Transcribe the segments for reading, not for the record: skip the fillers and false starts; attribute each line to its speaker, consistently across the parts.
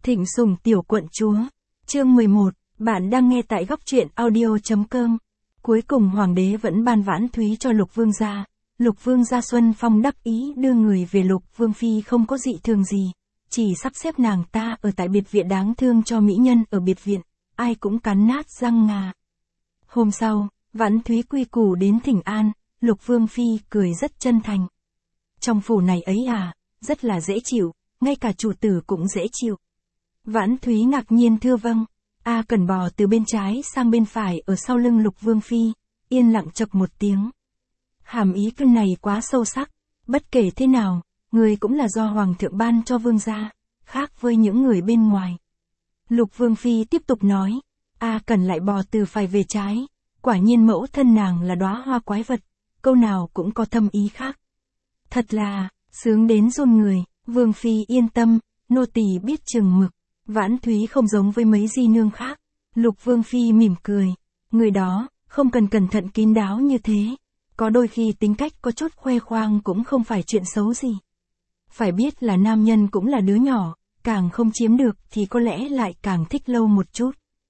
Speaker 1: Thịnh sủng tiểu quận chúa. Chương 11, bạn đang nghe tại góc truyện audio.com. Cuối cùng hoàng đế vẫn ban Vãn Thúy cho Lục Vương gia. Lục Vương gia Xuân Phong đắc ý đưa người về. Lục Vương phi không có dị thường gì, chỉ sắp xếp nàng ta ở tại biệt viện đáng thương cho mỹ nhân ở biệt viện, ai cũng cắn nát răng ngà. Hôm sau, Vãn Thúy quy củ đến thỉnh an, Lục Vương phi cười rất chân thành. Trong phủ này ấy à, rất là dễ chịu, ngay cả chủ tử cũng dễ chịu. Vãn Thúy ngạc nhiên thưa vâng. A Cẩn bò từ bên trái sang bên phải ở sau lưng Lục Vương phi, yên lặng chậc một tiếng. Hàm ý câu này quá sâu sắc, bất kể thế nào, người cũng là do hoàng thượng ban cho vương gia, khác với những người bên ngoài. Lục Vương phi tiếp tục nói, A Cẩn lại bò từ phải về trái, quả nhiên mẫu thân nàng là đóa hoa quái vật, câu nào cũng có thâm ý khác. Thật là sướng đến run người. Vương phi yên tâm, nô tỳ biết chừng mực. Vãn Thúy không giống với mấy di nương khác. Lục Vương phi mỉm cười, người đó không cần cẩn thận kín đáo như thế, có đôi khi tính cách có chút khoe khoang cũng không phải chuyện xấu gì. Phải biết là nam nhân cũng là đứa nhỏ, càng không chiếm được thì có lẽ lại càng thích lâu một chút.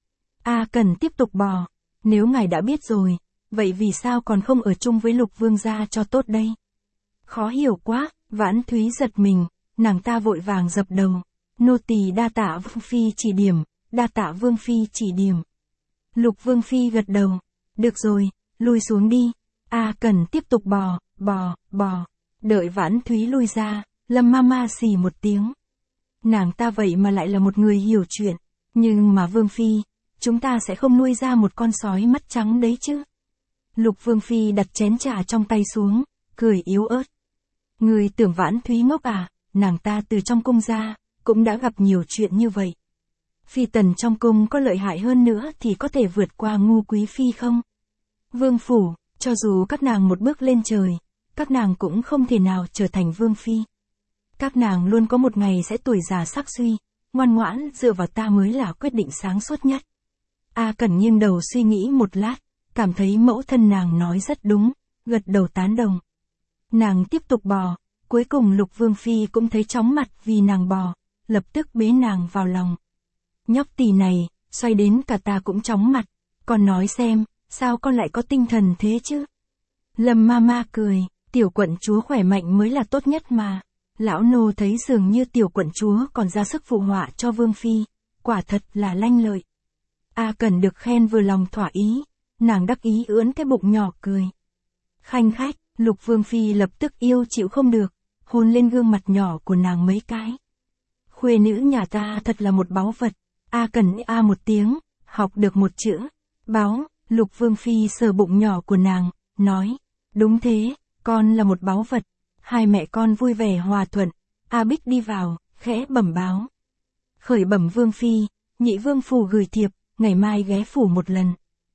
Speaker 1: A Cẩn tiếp tục bò, nếu ngài đã biết rồi, vậy vì sao còn không ở chung với Lục Vương gia cho tốt đây? Khó hiểu quá. Vãn Thúy giật mình, nàng ta vội vàng dập đầu. Nô tỳ đa tạ Vương phi chỉ điểm, đa tạ Vương phi chỉ điểm. Lục Vương phi gật đầu. Được rồi, lui xuống đi. A Cẩn tiếp tục bò. Đợi Vãn Thúy lui ra, Lâm Mama xì một tiếng. Nàng ta vậy mà lại là một người hiểu chuyện. Nhưng mà Vương phi, chúng ta sẽ không nuôi ra một con sói mắt trắng đấy chứ? Lục Vương phi đặt chén trà trong tay xuống, cười yếu ớt. Người tưởng Vãn Thúy ngốc à, nàng ta từ trong cung ra, cũng đã gặp nhiều chuyện như vậy. Phi tần trong cung có lợi hại hơn nữa thì có thể vượt qua ngu quý phi không? Vương phủ, cho dù các nàng một bước lên trời, các nàng cũng không thể nào trở thành vương phi. Các nàng luôn có một ngày sẽ tuổi già sắc suy, ngoan ngoãn dựa vào ta mới là quyết định sáng suốt nhất. A Cẩn nghiêng đầu suy nghĩ một lát, cảm thấy mẫu thân nàng nói rất đúng, gật đầu tán đồng. Nàng tiếp tục bò, cuối cùng Lục Vương phi cũng thấy chóng mặt vì nàng bò, lập tức bế nàng vào lòng. Nhóc tỳ này, xoay đến cả ta cũng chóng mặt, con nói xem, sao con lại có tinh thần thế chứ? Lâm Mama cười, tiểu quận chúa khỏe mạnh mới là tốt nhất mà. Lão nô thấy dường như tiểu quận chúa còn ra sức phụ họa cho Vương phi, quả thật là lanh lợi. A Cẩn được khen vừa lòng thỏa ý, nàng đắc ý ưỡn cái bụng nhỏ cười. Khanh khách, Lục Vương phi lập tức yêu chịu không được, hôn lên gương mặt nhỏ của nàng mấy cái. Khuê nữ nhà ta thật là một báu vật. A Cẩn a một tiếng, học được một chữ, báu. Lục Vương phi sờ bụng nhỏ của nàng, nói, đúng thế, con là một báu vật. Hai mẹ con vui vẻ hòa thuận. A Bích đi vào, khẽ bẩm báo. Khởi bẩm Vương phi, nhị vương phủ gửi thiệp, ngày mai ghé phủ một lần.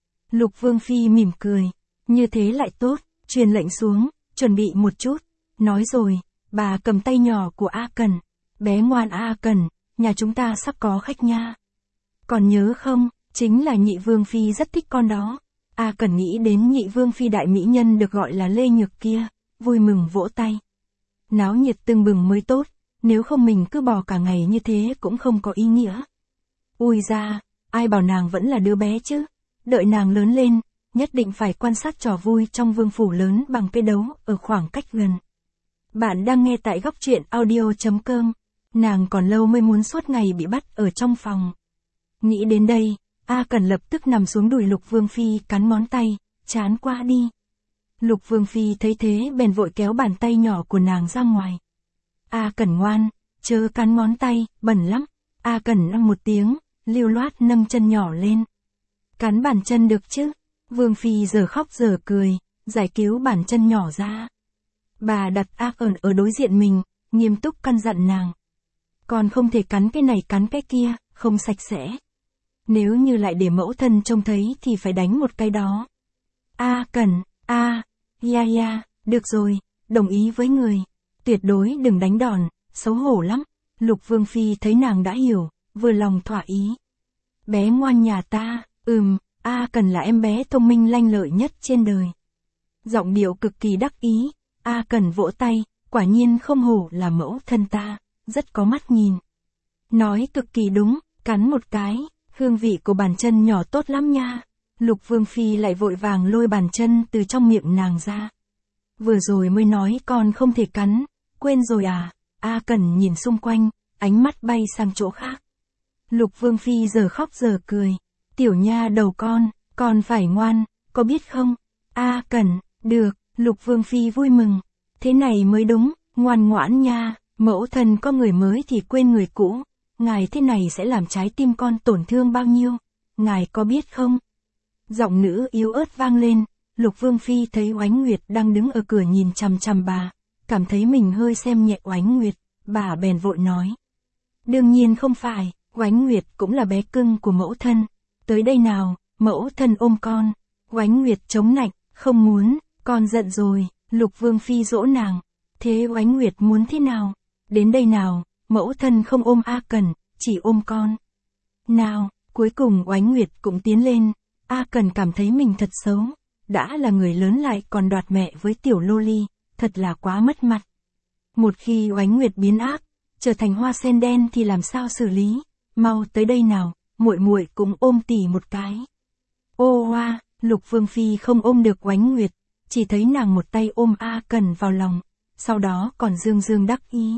Speaker 1: Lục Vương phi mỉm cười, như thế lại tốt, truyền lệnh xuống, chuẩn bị một chút. Nói rồi, bà cầm tay nhỏ của A Cẩn, bé ngoan A Cẩn, nhà chúng ta sắp có khách nha. Còn nhớ không, chính là nhị vương phi rất thích con đó. A Cẩn nghĩ đến nhị vương phi đại mỹ nhân được gọi là Lê Nhược kia, vui mừng vỗ tay. Náo nhiệt tưng bừng mới tốt, nếu không mình cứ bò cả ngày như thế cũng không có ý nghĩa. Ui ra, ai bảo nàng vẫn là đứa bé chứ, đợi nàng lớn lên, nhất định phải quan sát trò vui trong vương phủ lớn bằng cây đấu ở khoảng cách gần. Bạn đang nghe tại góc truyện audio.com. Nàng còn lâu mới muốn suốt ngày bị bắt ở trong phòng. Nghĩ đến đây, A Cẩn lập tức nằm xuống đùi Lục Vương phi cắn ngón tay, chán quá đi. Lục Vương phi thấy thế bèn vội kéo bàn tay nhỏ của nàng ra ngoài. A Cẩn ngoan, chớ cắn ngón tay, bẩn lắm. A Cẩn nâng một tiếng, lưu loát nâng chân nhỏ lên. Cắn bàn chân được chứ? Vương phi giờ khóc giờ cười, giải cứu bàn chân nhỏ ra. Bà đặt A Cẩn ở đối diện mình, nghiêm túc căn dặn nàng. Còn không thể cắn cái này cắn cái kia, không sạch sẽ. Nếu như lại để mẫu thân trông thấy thì phải đánh một cái đó. A Cẩn, ya, được rồi, đồng ý với người. Tuyệt đối đừng đánh đòn, xấu hổ lắm. Lục Vương phi thấy nàng đã hiểu, vừa lòng thỏa ý. Bé ngoan nhà ta, A Cẩn là em bé thông minh lanh lợi nhất trên đời. Giọng điệu cực kỳ đắc ý, A Cẩn vỗ tay, quả nhiên không hổ là mẫu thân ta, rất có mắt nhìn. Nói cực kỳ đúng, cắn một cái, hương vị của bàn chân nhỏ tốt lắm nha. Lục Vương Phi lại vội vàng lôi bàn chân từ trong miệng nàng ra. Vừa rồi mới nói con không thể cắn, quên rồi à? A Cẩn nhìn xung quanh, ánh mắt bay sang chỗ khác. Lục Vương Phi giờ khóc giờ cười. Tiểu nha đầu con phải ngoan, có biết không? A Cẩn, được, Lục Vương Phi vui mừng. Thế này mới đúng, ngoan ngoãn nha, mẫu thân có người mới thì quên người cũ. Ngài thế này sẽ làm trái tim con tổn thương bao nhiêu, ngài có biết không? Giọng nữ yếu ớt vang lên, Lục Vương Phi thấy Oánh Nguyệt đang đứng ở cửa nhìn chằm chằm bà, cảm thấy mình hơi xem nhẹ Oánh Nguyệt, bà bèn vội nói. Đương nhiên không phải, Oánh Nguyệt cũng là bé cưng của mẫu thân, tới đây nào, mẫu thân ôm con. Oánh Nguyệt chống nạnh, không muốn, con giận rồi, Lục Vương Phi dỗ nàng. Thế Oánh Nguyệt muốn thế nào? Đến đây nào, mẫu thân không ôm A Cẩn, chỉ ôm con. Nào, cuối cùng Oánh Nguyệt cũng tiến lên. A Cẩn cảm thấy mình thật xấu, đã là người lớn lại còn đoạt mẹ với tiểu lô ly, thật là quá mất mặt. Một khi Oánh Nguyệt biến ác, trở thành hoa sen đen thì làm sao xử lý? Mau tới đây nào, muội muội cũng ôm tỷ một cái. Ô hoa, Lục Vương Phi không ôm được Oánh Nguyệt, chỉ thấy nàng một tay ôm A Cẩn vào lòng, sau đó còn dương dương đắc ý.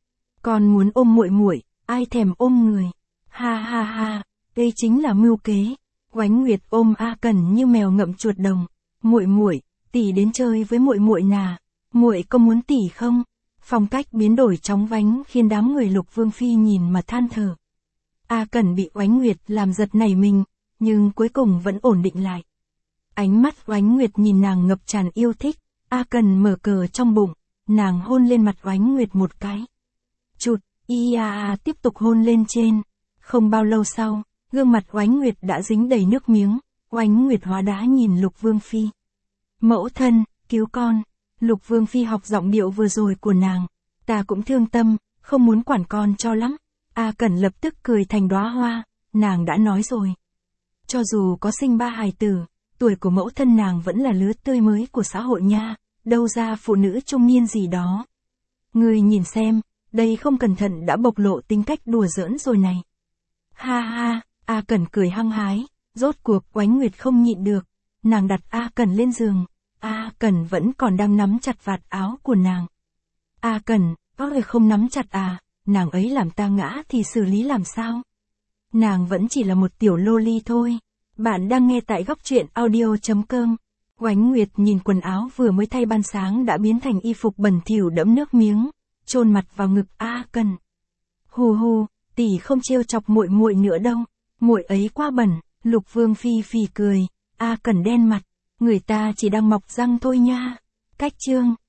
Speaker 1: Con muốn ôm muội muội, ai thèm ôm người. Ha ha ha, đây chính là mưu kế. Oánh Nguyệt ôm A Cẩn như mèo ngậm chuột đồng. Muội muội, tỷ đến chơi với muội muội nà. Muội có muốn tỷ không? Phong cách biến đổi chóng vánh khiến đám người Lục Vương Phi nhìn mà than thở. A Cẩn bị Oánh Nguyệt làm giật nảy mình, nhưng cuối cùng vẫn ổn định lại. Ánh mắt Oánh Nguyệt nhìn nàng ngập tràn yêu thích. A Cẩn mở cờ trong bụng, nàng hôn lên mặt Oánh Nguyệt một cái. Chụt, tiếp tục hôn lên trên. Không bao lâu sau, gương mặt Oánh Nguyệt đã dính đầy nước miếng. Oánh Nguyệt hóa đá nhìn Lục Vương Phi. Mẫu thân, cứu con. Lục Vương Phi học giọng điệu vừa rồi của nàng. Ta cũng thương tâm, không muốn quản con cho lắm. A Cẩn lập tức cười thành đóa hoa, nàng đã nói rồi. Cho dù có sinh 3 hài tử, tuổi của mẫu thân nàng vẫn là lứa tươi mới của xã hội nha, đâu ra phụ nữ trung niên gì đó. Ngươi nhìn xem, đây không cẩn thận đã bộc lộ tính cách đùa giỡn rồi này. Ha ha, A Cẩn cười hăng hái, rốt cuộc Oánh Nguyệt không nhịn được, nàng đặt A Cẩn lên giường, A Cẩn vẫn còn đang nắm chặt vạt áo của nàng. A Cẩn, có người không nắm chặt à, nàng ấy làm ta ngã thì xử lý làm sao? Nàng vẫn chỉ là một tiểu lô ly thôi. Bạn đang nghe tại góc truyện audio.com. Oánh Nguyệt nhìn quần áo vừa mới thay ban sáng đã biến thành y phục bẩn thỉu đẫm nước miếng, chôn mặt vào ngực A Cẩn. Hù hù, tỷ không trêu chọc muội muội nữa đâu, muội ấy quá bẩn. Lục Vương Phi phì cười, A Cẩn đen mặt, người ta chỉ đang mọc răng thôi nha. Cách chương